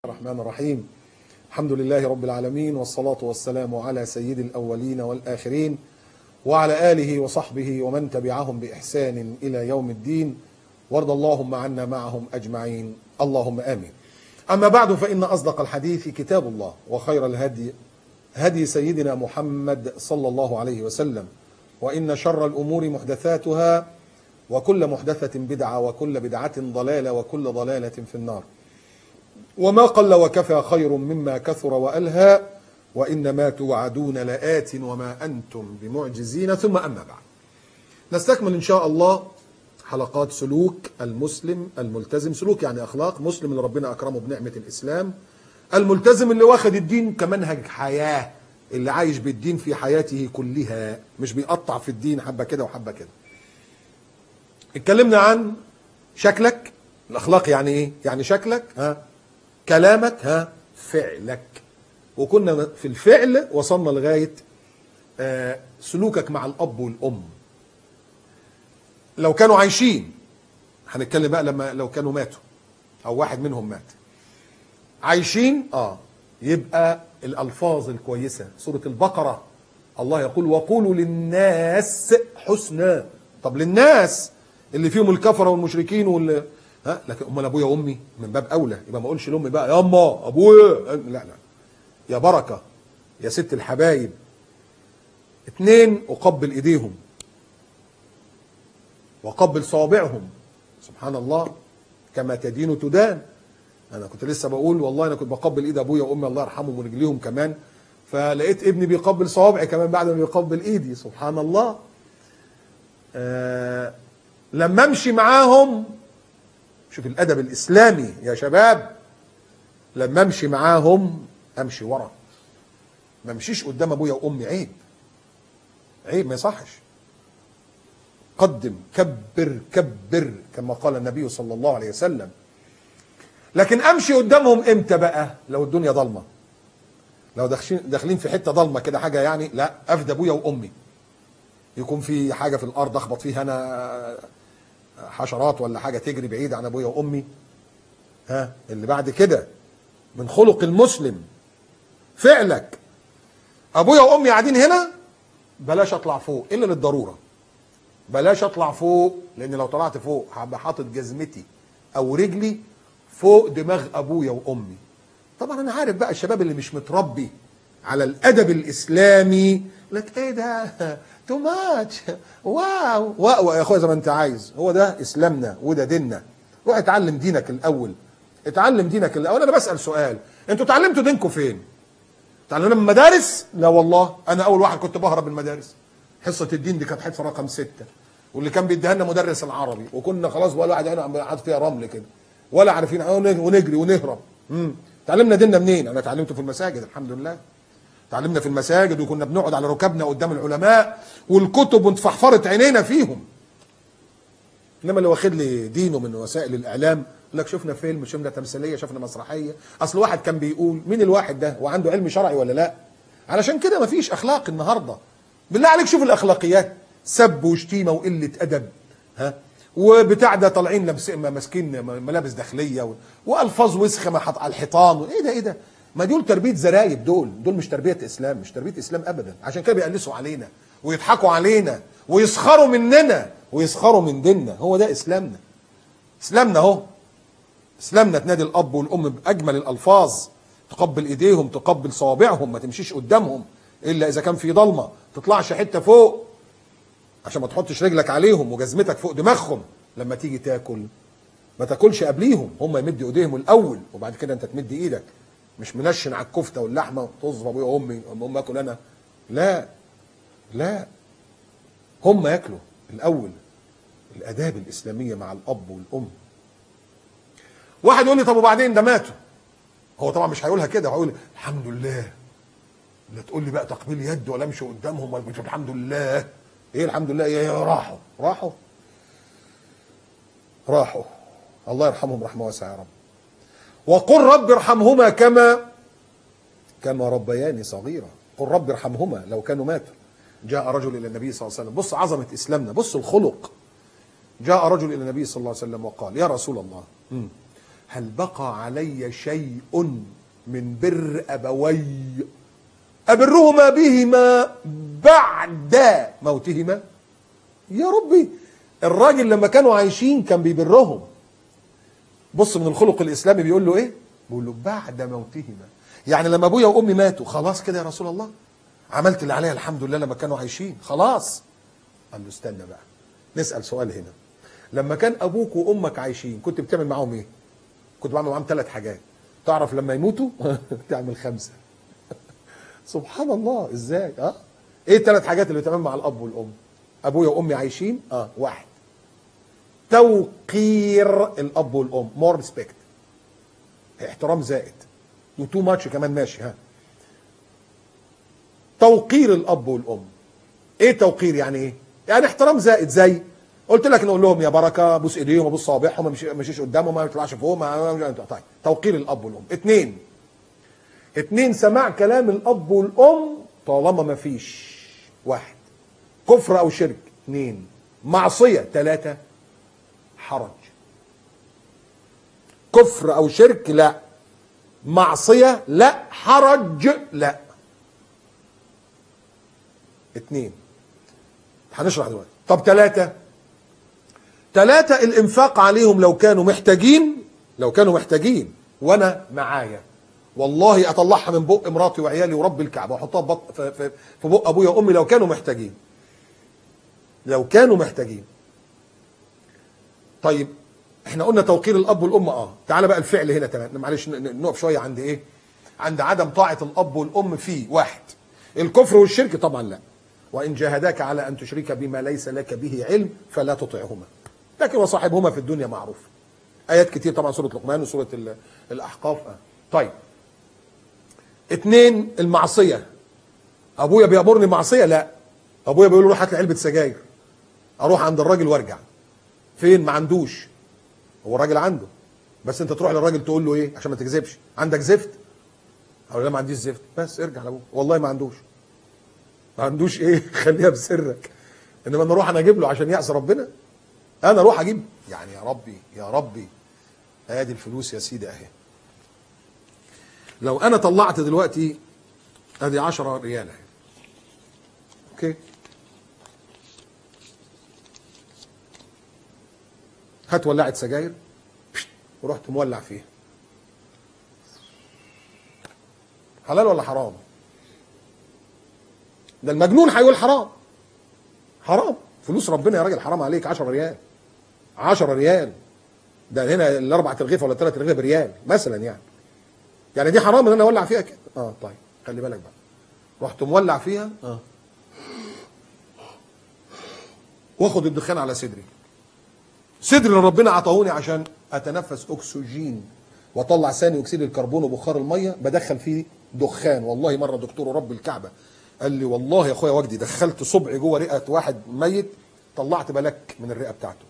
الرحمن الرحيم. الحمد لله رب العالمين، والصلاة والسلام على سيد الأولين والآخرين وعلى آله وصحبه ومن تبعهم بإحسان إلى يوم الدين، وارض اللهم عنا معهم أجمعين، اللهم آمين. أما بعد، فإن أصدق الحديث كتاب الله، وخير الهدي هدي سيدنا محمد صلى الله عليه وسلم، وإن شر الأمور محدثاتها، وكل محدثة بدعة، وكل بدعة ضلالة، وكل ضلالة في النار. وما قل وكفى خير مما كثر وألهى، وإنما توعدون لآت وما أنتم بمعجزين. ثم أما بعد، نستكمل إن شاء الله حلقات سلوك المسلم الملتزم. سلوك يعني أخلاق مسلم اللي ربنا أكرمه بنعمة الإسلام، الملتزم اللي واخد الدين كمنهج حياة، اللي عايش بالدين في حياته كلها، مش بيقطع في الدين حبة كده وحبة كده. اتكلمنا عن شكلك. الأخلاق يعني إيه؟ يعني شكلك، كلامك، فعلك. وكنا في الفعل وصلنا لغاية سلوكك مع الأب والأم لو كانوا عايشين. هنتكلم بقى لو كانوا ماتوا أو واحد منهم مات. عايشين يبقى الألفاظ الكويسة. سورة البقرة الله يقول: وقولوا للناس حسنا. طب للناس اللي فيهم الكفرة والمشركين لكن امال ابويا وامي من باب اولى، يبقى ما اقولش لامي بقى يا اما ابويا، لا يا بركه يا ست الحبايب. 2، اقبل ايديهم واقبل صوابعهم. سبحان الله، كما تدين تدان. انا كنت لسه بقول والله انا كنت بقبل ايد ابويا وامي الله يرحمهم ورجليهم كمان، فلقيت ابني بيقبل صوابعي كمان بعد ما بيقبل ايدي. سبحان الله. لما امشي معاهم، شوف الأدب الإسلامي يا شباب، لما امشي معاهم امشي ورا، ما امشيش قدام ابويا وامي. عيب، ما يصحش. قدم، كبر كبر، كما قال النبي صلى الله عليه وسلم. لكن امشي قدامهم امتى بقى؟ لو الدنيا ضلمه، لو داخلين في حته ضلمه كده حاجه، يعني لا، افدى ابويا وامي. يكون في حاجه في الارض اخبط فيها انا، حشرات ولا حاجه تجري بعيد عن ابويا وامي. اللي بعد كده من خلق المسلم فعلك. ابويا وامي قاعدين هنا، بلاش اطلع فوق الا للضروره. بلاش اطلع فوق، لان لو طلعت فوق هبقى حاطط جزمتي او رجلي فوق دماغ ابويا وامي. طبعا انا عارف بقى الشباب اللي مش متربي على الادب الاسلامي، لك ايه ده تو ماتش، واو يا اخويا، زي ما انت عايز. هو ده اسلامنا وده ديننا. روح اتعلم دينك الاول، اتعلم دينك الاول. انا بسال سؤال: انتوا اتعلمتوا دينكم فين؟ اتعلمنا من المدارس؟ لا والله، انا اول واحد كنت بهرب من المدارس. حصه الدين دي كانت حصه رقم 6، واللي كان بيديها لنا مدرس العربي، وكنا خلاص بقى الواحد هنا قاعد فيها رمل كده ولا عارفين، ونجري ونهرب. اتعلمنا ديننا منين؟ انا اتعلمته في المساجد الحمد لله. تعلمنا في المساجد، وكنا بنقعد على ركبنا قدام العلماء والكتب واتفحفرت عينينا فيهم. انما اللي واخد لي دينه من وسائل الاعلام، يقول لك شفنا فيلم، شفنا تمثيليه، شفنا مسرحيه. اصل واحد كان بيقول. مين الواحد ده؟ وعنده علم شرعي ولا لا؟ علشان كده مفيش اخلاق النهارده. بالله عليك شوف الاخلاقيات: سب وشتيمه وقله ادب، وبتاع ده طالعين ماسكين ملابس داخليه والفاظ وسخه على الحيطان. ايه ده؟ ما دول تربيه زرايب، دول مش تربيه اسلام، مش تربيه اسلام ابدا. عشان كده بيقلسوا علينا ويضحكوا علينا ويسخروا مننا ويسخروا من ديننا. هو ده اسلامنا. اسلامنا اهو. اسلامنا تنادي الاب والام باجمل الالفاظ، تقبل ايديهم، تقبل صوابعهم، ما تمشيش قدامهم الا اذا كان في ضلمه، تطلعش حته فوق عشان ما تحطش رجلك عليهم وجزمتك فوق دماغهم. لما تيجي تاكل ما تاكلش قبليهم، هم يمدوا ايديهم الاول وبعد كده انت تمد ايدك. مش منشن على الكفته واللحمه وتصب ابويا وامي امي اكل انا. لا، هم ياكلوا الاول. الاداب الاسلاميه مع الاب والام. واحد يقول لي طب وبعدين ده ماتوا. هو طبعا مش هيقولها كده، هيقول الحمد لله. لا تقول لي بقى تقبيل يد ولا امشي قدامهم ولا الحمد لله. ايه الحمد لله؟ ايه، راحوا. الله يرحمهم رحمه واسعه يا رب. وقل رب ارحمهما كما ربياني صغيرا. قل رب ارحمهما لو كانوا ماتوا. جاء رجل الى النبي صلى الله عليه وسلم. بص عظمه اسلامنا، بص الخلق. جاء رجل الى النبي صلى الله عليه وسلم وقال: يا رسول الله، هل بقى علي شيء من بر أبوي أبرهما بهما بعد موتهما؟ يا ربي، الراجل لما كانوا عايشين كان بيبرهم. بص من الخلق الإسلامي بيقول له إيه؟ بيقول له بعد موتهما، يعني لما أبويا وأمي ماتوا خلاص كده يا رسول الله، عملت اللي عليها الحمد لله لما كانوا عايشين خلاص. قال له استنى بقى، نسأل سؤال هنا. لما كان أبوك وأمك عايشين كنت بتعمل معاهم إيه؟ كنت بعمل معاهم 3 حاجات. تعرف لما يموتوا تعمل 5. سبحان الله ازاي. ايه ال3 حاجات اللي بتعمل مع الاب والام؟ ابويا وامي عايشين 1 توقير الاب والام، مور ريسبكت، احترام زائد، وتو ماتش كمان ماشي. توقير الاب والام. ايه توقير يعني ايه؟ يعني احترام زائد، زي قلت لك نقول لهم يا بركه، بوس ايديهم وبوس صوابعهم، ما مشيش قدامهم، ما يطلعش فوق، طيب توقير الاب والام. 2 سماع كلام الاب والام طالما ما فيش 1 كفر او شرك، 2 معصيه، 3 حرج. كفر او شرك لا، معصيه لا، حرج لا. 2 هنشرح دلوقتي. طب 3 الانفاق عليهم لو كانوا محتاجين وانا معايا، والله اطلعها من بق مراتي وعيالي ورب الكعبه واحطها في بق ابويا وامي لو كانوا محتاجين. طيب احنا قلنا توقير الاب والام. تعالى بقى الفعل هنا تمام. معلش نقف شويه عند ايه؟ عند عدم طاعه الاب والام في 1 الكفر والشرك طبعا لا. وان جاهداك على ان تشرك بما ليس لك به علم فلا تطعهما، لكن وصاحبهما في الدنيا معروف. ايات كتير طبعا، سوره لقمان وسوره الاحقاف. طيب 2 المعصيه. ابويا بيامرني معصيه؟ لا. ابويا بيقول له روح هات لي علبه سجاير، اروح عند الراجل وارجع. فين؟ ما عندوش. هو الراجل عنده، بس انت تروح للراجل تقول له ايه عشان ما تكذبش؟ عندك زفت؟ اقول لا ما عنديش زفت. بس ارجع لابوه، والله ما عندوش ايه خليها بسرك. انما انا اروح انا اجيب له عشان يعصي ربنا؟ انا اروح اجيب يعني يا ربي ادي الفلوس يا سيدي اهي. لو انا طلعت دلوقتي ادي 10 ريال اهي، اوكي، هات ولعت سجاير ورحت مولع فيها، حلال ولا حرام؟ ده المجنون هيقول حرام. فلوس ربنا يا راجل حرام عليك. 10 ريال ده هنا ال4 ترغيفه ولا 3 ترغيفه بريال مثلا، يعني دي حرام ان انا اولع فيها كده؟ طيب خلي بالك بقى. رحت مولع فيها واخد الدخان على صدري اللي ربنا عطاهوني عشان اتنفس اكسجين واطلع ثاني اكسيد الكربون وبخار الميه، بدخل فيه دخان. والله مره دكتور رب الكعبه قال لي والله يا اخويا وجدي دخلت صبعي جوه رئه واحد ميت، طلعت بلاك من الرئه بتاعته.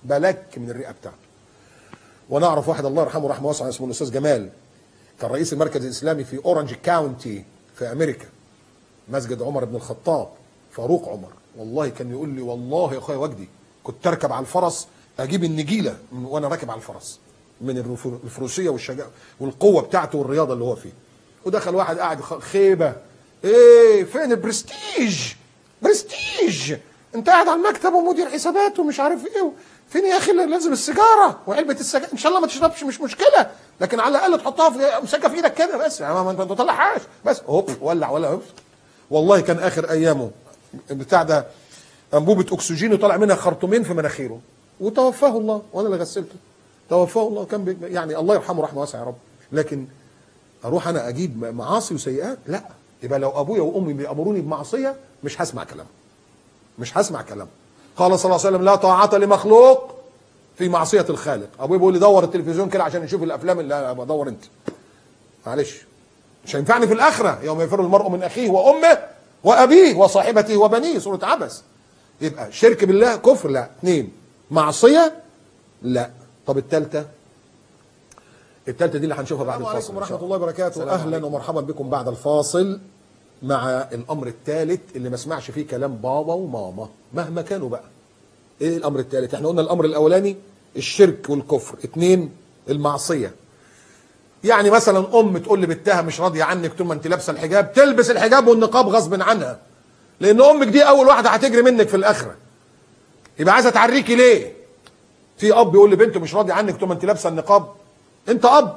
وانا اعرف واحد الله يرحمه رحمه واسعه اسمه الاستاذ جمال، كان رئيس المركز الاسلامي في اورنج كاونتي في امريكا، مسجد عمر بن الخطاب، فاروق عمر. والله كان يقول لي والله يا اخويا وجدي كنت اركب على الفرس اجيب النجيله وانا راكب على الفرس من الفروسيه والشجاعه والقوه بتاعته والرياضه اللي هو فيه. ودخل واحد قاعد خيبه، ايه فين البرستيج؟ انت قاعد على المكتب ومدير حسابات ومش عارف ايه، فين يا اخي لازم السيجاره وعلبه السجاير؟ ان شاء الله ما تشربش مش مشكله، لكن على الاقل تحطها في امسكها في ايدك كده بس، ما انت تطلعهاش بس. هوب ولع. والله كان اخر ايامه بتاع ده انبوبه اكسجين وطلع منها خرطومين في مناخيره، وتوفاه الله وانا اللي غسلته. توفاه الله. كان يعني الله يرحمه رحمه واسعه يا رب. لكن اروح انا اجيب معاصي وسيئات؟ لا. يبقى لو ابويا وامي بيامروني بمعصيه مش هسمع كلام. قال صلى الله عليه وسلم لا طاعه لمخلوق في معصيه الخالق. ابويا بيقول لي دور التلفزيون كده عشان نشوف الافلام. لا بدور انت، معلش مش هينفعني في الاخره. يوم يفر المرء من اخيه وامه وابيه وصاحبته وبنيه، سوره عبس. يبقى شرك بالله كفر لا. 2 معصيه لا. طب الثالثه دي اللي هنشوفها بعد الفاصل. السلام عليكم ورحمه الله وبركاته. اهلا ومرحبا بكم بعد الفاصل مع الامر الثالث اللي ما اسمعش فيه كلام بابا وماما مهما كانوا بقى. ايه الامر الثالث؟ احنا قلنا الامر الاولاني الشرك والكفر، 2 المعصيه. يعني مثلا ام تقول لبنتها مش راضيه عنك طول ما انت لابسه الحجاب، تلبس الحجاب والنقاب غصب عنها، لان امك دي اول واحده هتجري منك في الاخره. يبقى عايزه تعريكي ليه؟ في اب يقول لبنته مش راضي عنك طول ما انت لابسه النقاب؟ انت اب؟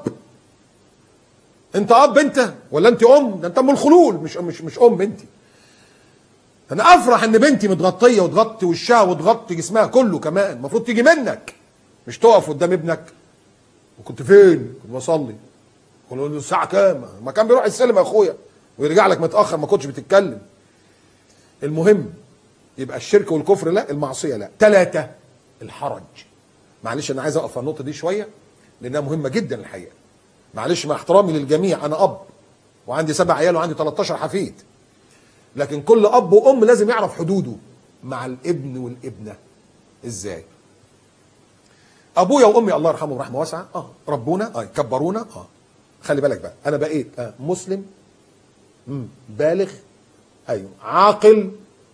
انت اب انت ولا انت ام؟ ده انت ام الخلول، مش ام انت. انا افرح ان بنتي متغطيه وتغطي وشها وتغطي جسمها كله كمان، المفروض تيجي منك، مش تقف قدام ابنك وكنت فين؟ كنت بصلي. قول له الساعه كام؟ ما كان بيروح السلم يا اخويا ويرجع لك متاخر، ما كنتش بتتكلم. المهم يبقى الشرك والكفر لا، المعصيه لا. 3 الحرج. معلش انا عايز اقف على النقطه دي شويه لانها مهمه جدا الحقيقه. معلش مع احترامي للجميع، انا اب وعندي 7 عيال وعندي 13 حفيد، لكن كل اب وام لازم يعرف حدوده مع الابن والابنه. ازاي؟ ابويا وامي الله يرحمهم رحمه واسعه ربونا كبرونا خلي بالك بقى، انا بقيت مسلم بالغ، ايوه عاقل،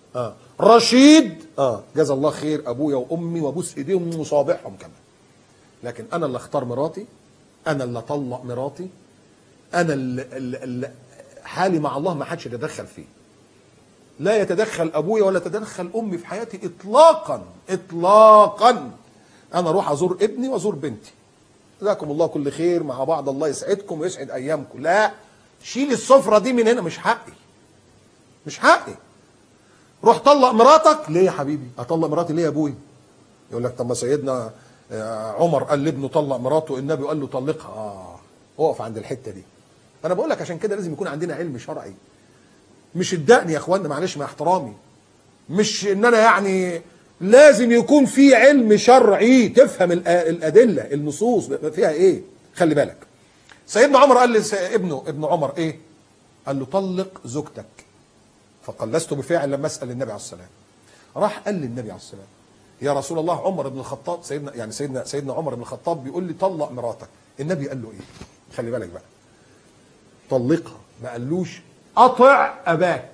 رشيد، جزا الله خير ابويا وامي وابوس ايديهم وصابعهم كمان. لكن انا اللي اختار مراتي، انا اللي اطلق مراتي، انا اللي حالي مع الله ما حدش يتدخل فيه. لا يتدخل ابويا ولا تدخل امي في حياتي اطلاقا اطلاقا. انا اروح ازور ابني وازور بنتي، جزاكم الله كل خير مع بعض، الله يسعدكم ويسعد ايامكم. لا، شيل السفره دي من هنا، مش حقي، مش حقي. روح طلق مراتك. ليه يا حبيبي؟ اطلق مراتي ليه يا ابوي؟ يقول لك طب ما سيدنا عمر قال لابنه طلق مراته، النبي قال له طلقها. اقف عند الحته دي. انا بقول لك عشان كده لازم يكون عندنا علم شرعي، مش الدقن يا اخوانا، معلش مع احترامي، مش ان انا يعني لازم يكون في علم شرعي تفهم الادله، النصوص فيها ايه. خلي بالك سيدنا عمر قال لابنه ابن عمر ايه؟ قال له طلق زوجتك. فقال لست بفاعل لما اسال النبي عليه السلام. راح قال للنبي عليه السلام يا رسول الله عمر بن الخطاب، سيدنا عمر بن الخطاب بيقول لي طلق مراتك. النبي قال له ايه؟ خلي بالك بقى، طلقها، ما قالوش اطع اباك.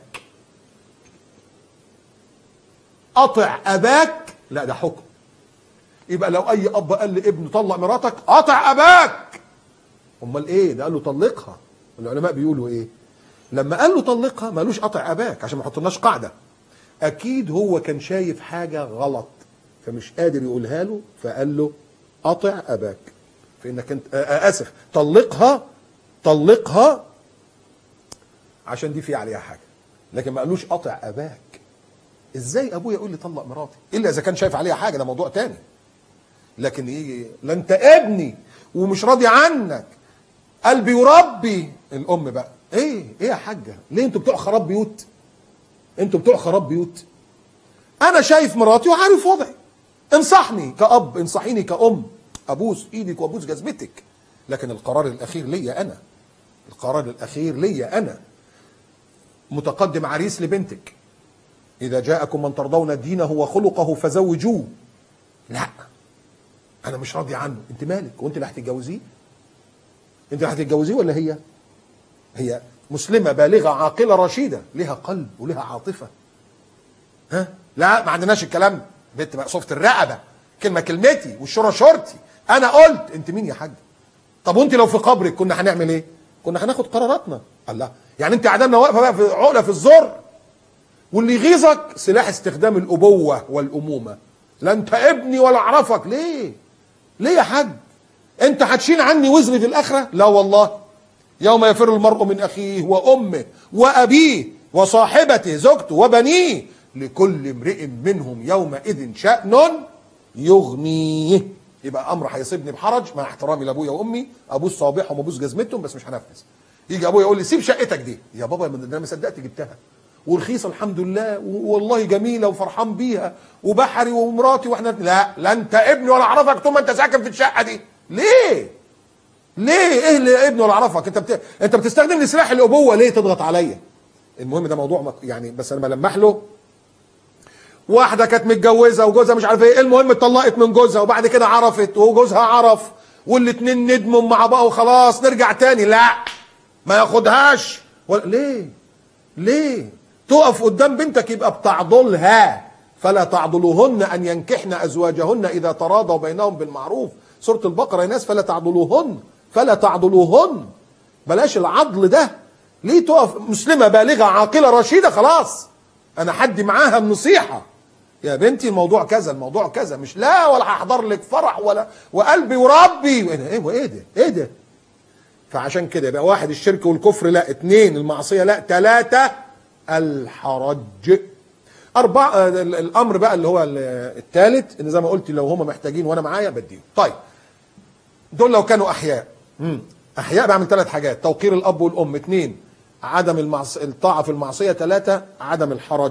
اطع اباك لا، ده حكم. يبقى لو اي اب قال لابنه طلق مراتك اطع اباك، امال ايه؟ ده قال له طلقها. العلماء بيقولوا ايه؟ لما قال له طلقها ما قالوش اطع اباك عشان ما يحطلناش قاعده، اكيد هو كان شايف حاجه غلط فمش قادر يقولها له، فقال له اطع اباك، فانك انت اسف طلقها عشان دي في عليها حاجه، لكن ما قالوش اطع اباك. ازاي ابويا يقول لي طلق مراتي؟ الا اذا كان شايف عليها حاجه، ده موضوع تاني. لكن يجي لا انت ابني ومش راضي عنك، قلبي يربي. الام بقى ايه يا حاجه؟ ليه انتوا بتوع خراب بيوت؟ انتوا بتوع خراب بيوت. انا شايف مراتي وعارف وضعي، انصحني كأب، انصحيني كأم، ابوس ايدك وابوس جزمتك، لكن القرار الاخير ليا انا. القرار الاخير ليا انا. متقدم عريس لبنتك، اذا جاءكم من ترضون دينه وخلقه فزوجوه. لا، انا مش راضي عنه. انت مالك؟ وانت اللي هتتجوزيه؟ انت اللي هتتجوزيه ولا هي؟ هي مسلمه بالغه عاقله رشيده، لها قلب ولها عاطفه. لا، ما عندناش الكلام ده. بنت مقصوفه الرقبه، كلمتي والشوره شورتي. انا قلت. انت مين يا حاج؟ طب وانت لو في قبرك كنا هنعمل ايه؟ كنا هناخد قراراتنا. الله، يعني انت قعدنا واقفه بقى في عقله في الزور؟ واللي يغيظك سلاح استخدام الابوه والامومه. لا انت ابني ولا اعرفك. ليه يا حاج؟ انت هتشيل عني وزري في الاخره؟ لا والله. يوم يفر المرء من اخيه وامه وابيه وصاحبته زوجته وبنيه لكل امرئ منهم يومئذ شأن يغنيه. يبقى امر هيصيبني بحرج، مع احترامي لابويا وامي، ابوس صوابعهم وابوس جزمتهم، بس مش هنفذ. يجي ابويا يقول لي سيب شقتك دي. يا بابا انا ما صدقت جبتها ورخيصه الحمد لله والله جميله وفرحان بيها وبحري ومراتي واحنا. لا انت ابني ولا اعرفك طول ما انت ساكن في الشقه دي. ليه ايه اللي ابني ولا اعرفك؟ انت بتستخدم سلاح الابوه ليه تضغط عليا؟ المهم ده موضوع يعني، بس انا بلمح له. واحده كانت متجوزه وجوزها مش عارف ايه، المهم اتطلقت من جوزها وبعد كده عرفت وجوزها عرف والاتنين ندموا مع بعض وخلاص نرجع تاني. لا، ما ياخدهاش. ليه تقف قدام بنتك يبقى بتعضلها؟ فلا تعضلوهن ان ينكحن ازواجهن اذا تراضوا بينهم بالمعروف. سورة البقرة يا ناس، فلا تعضلوهن، فلا تعضلوهن، بلاش العضل ده. ليه تقف مسلمة بالغة عاقلة رشيدة خلاص انا حدي معاها النصيحة، يا بنتي الموضوع كذا، الموضوع كذا، مش لا ولا هحضر لك فرح ولا وقلبي وربي ايه ده ايه ده. فعشان كده يبقى واحد الشرك والكفر لا، اتنين المعصية لا، تلاتة الحرج، أربعة الأمر بقى اللي هو الثالث، إن زي ما قلت لو هم محتاجين وأنا معايا بديهم. طيب دول لو كانوا أحياء، أحياء بعمل 3 حاجات: توقير الأب والأم، 2 عدم الطاعة في المعصية، 3 عدم الحرج.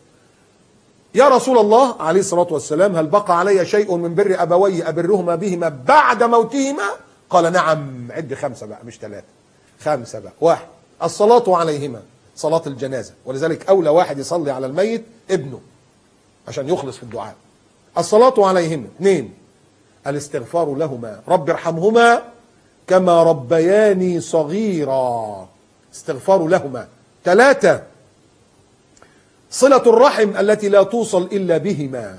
يا رسول الله عليه الصلاة والسلام هل بقى علي شيء من بر أبوي أبرهما بهما بعد موتهما؟ قال نعم. عد 5 بقى مش 3، 5 بقى. 1 الصلاة عليهما، صلاة الجنازة، ولذلك أولى واحد يصلي على الميت ابنه عشان يخلص في الدعاء. الصلاة عليهما. 2 الاستغفار لهما، رب ارحمهما كما ربياني صغيرا، استغفار لهما. 3 صلة الرحم التي لا توصل إلا بهما.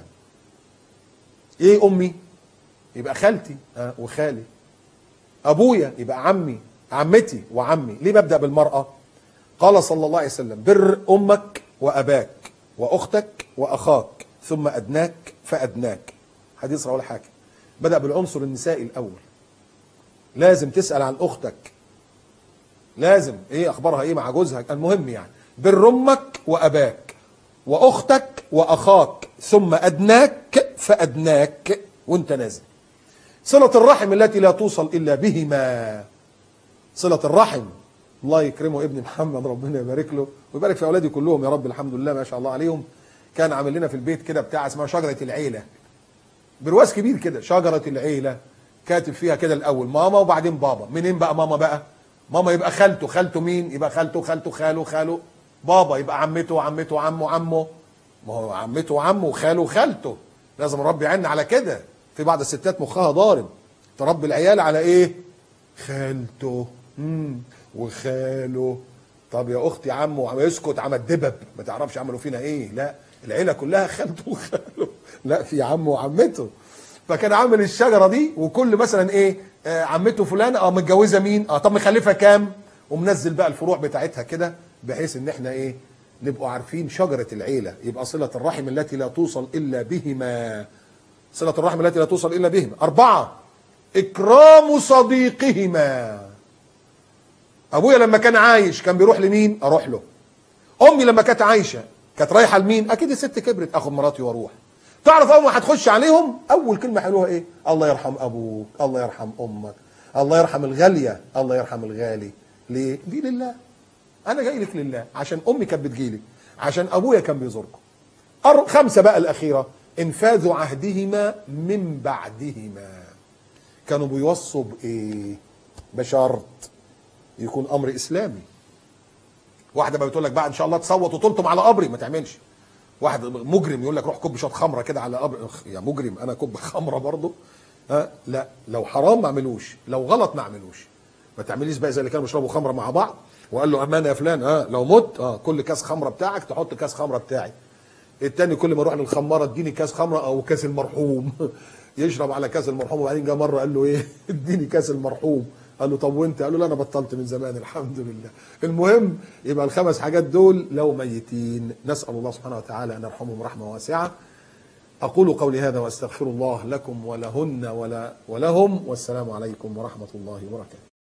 إيه أمي؟ يبقى خالتي وخالي. أبويا يبقى عمي، عمتي وعمي. ليه ببدأ بالمرأة؟ قال صلى الله عليه وسلم بر أمك وأباك وأختك وأخاك ثم أدناك فأدناك. حديث رواه الحاكم. بدأ بالعنصر النسائي الأول. لازم تسأل عن أختك، لازم إيه أخبارها إيه مع جوزها، المهم يعني بر أمك وأباك وأختك وأخاك ثم أدناك فأدناك وأنت نازل. صلة الرحم التي لا توصل إلا بهما، صلة الرحم. الله يكرمه ابن محمد، ربنا يبارك له ويبارك في أولادي كلهم يا رب، الحمد لله ما شاء الله عليهم. كان عامل لنا في البيت كده بتاع اسمها شجرة العيلة، برواز كبير كده، شجرة العيلة، كاتب فيها كده الأول ماما وبعدين بابا. منين بقى ماما بقى؟ ماما يبقى خالته، خالته مين؟ يبقى خالته، خالته خاله، خاله. بابا يبقى عمته، عمته عمه، عمه. ما هو عمته وعمه وخاله وخالته، لازم نربي عيالنا على كده. في بعض الستات مخها ضارب، تربي العيال على ايه؟ خالته وخاله. طب يا اختي عمه وعم، اسكت عم الدبب، ما تعرفش عملوا فينا ايه. لا العيله كلها خالته وخاله، لا في عمه وعمته. فكان عامل الشجره دي، وكل مثلا ايه عمته فلانه متجوزه مين، طب مخلفه كام، ومنزل بقى الفروع بتاعتها كده، بحيث ان احنا ايه نبقوا عارفين شجره العيله. يبقى صله الرحم التي لا توصل الا بهما، صله الرحم التي لا توصل الا بهما. 4 اكرام صديقهما. ابويا لما كان عايش كان بيروح لمين؟ اروح له. امي لما كانت عايشه كانت رايحه لمين؟ اكيد الست كبرت، اخد مراتي واروح. تعرف اول ما هتخش عليهم اول كلمه حلوها ايه؟ الله يرحم ابوك، الله يرحم امك، الله يرحم الغاليه، الله يرحم الغالي. ليه؟ دي لله، انا جاي لك لله، عشان امي كانت بتجيلي، عشان ابويا كان بيزوركم. 5 بقى الاخيره انفاذ عهدهما من بعدهما. كانوا بيوصوا بايه؟ بشرط يكون امر اسلامي. واحده بقى بتقول لك بقى ان شاء الله تصوت وتلطم على قبري، ما تعملش. واحد مجرم يقول لك روح كب شويه خمره كده على قبر، يا مجرم انا كب خمره برضه؟ لا، لو حرام ما اعملوش، لو غلط ما اعملوش. ما تعمليش بقى زي اللي كانوا بيشربوا خمره مع بعض وقال له امانه يا فلان، لو مت كل كاس خمره بتاعك تحط كاس خمره بتاعي. التاني كل ما يروح للخماره اديني كاس خمره او كاس المرحوم يشرب على كاس المرحوم. وبعدين جه مره قال له ايه اديني كاس المرحوم. قال له طب وانت؟ قال له لا انا بطلت من زمان الحمد لله. المهم يبقى ال5 حاجات دول لو ميتين، نسال الله سبحانه وتعالى ان يرحمهم رحمه واسعه. اقول قولي هذا واستغفر الله لكم ولهن ولهم، والسلام عليكم ورحمه الله وبركاته.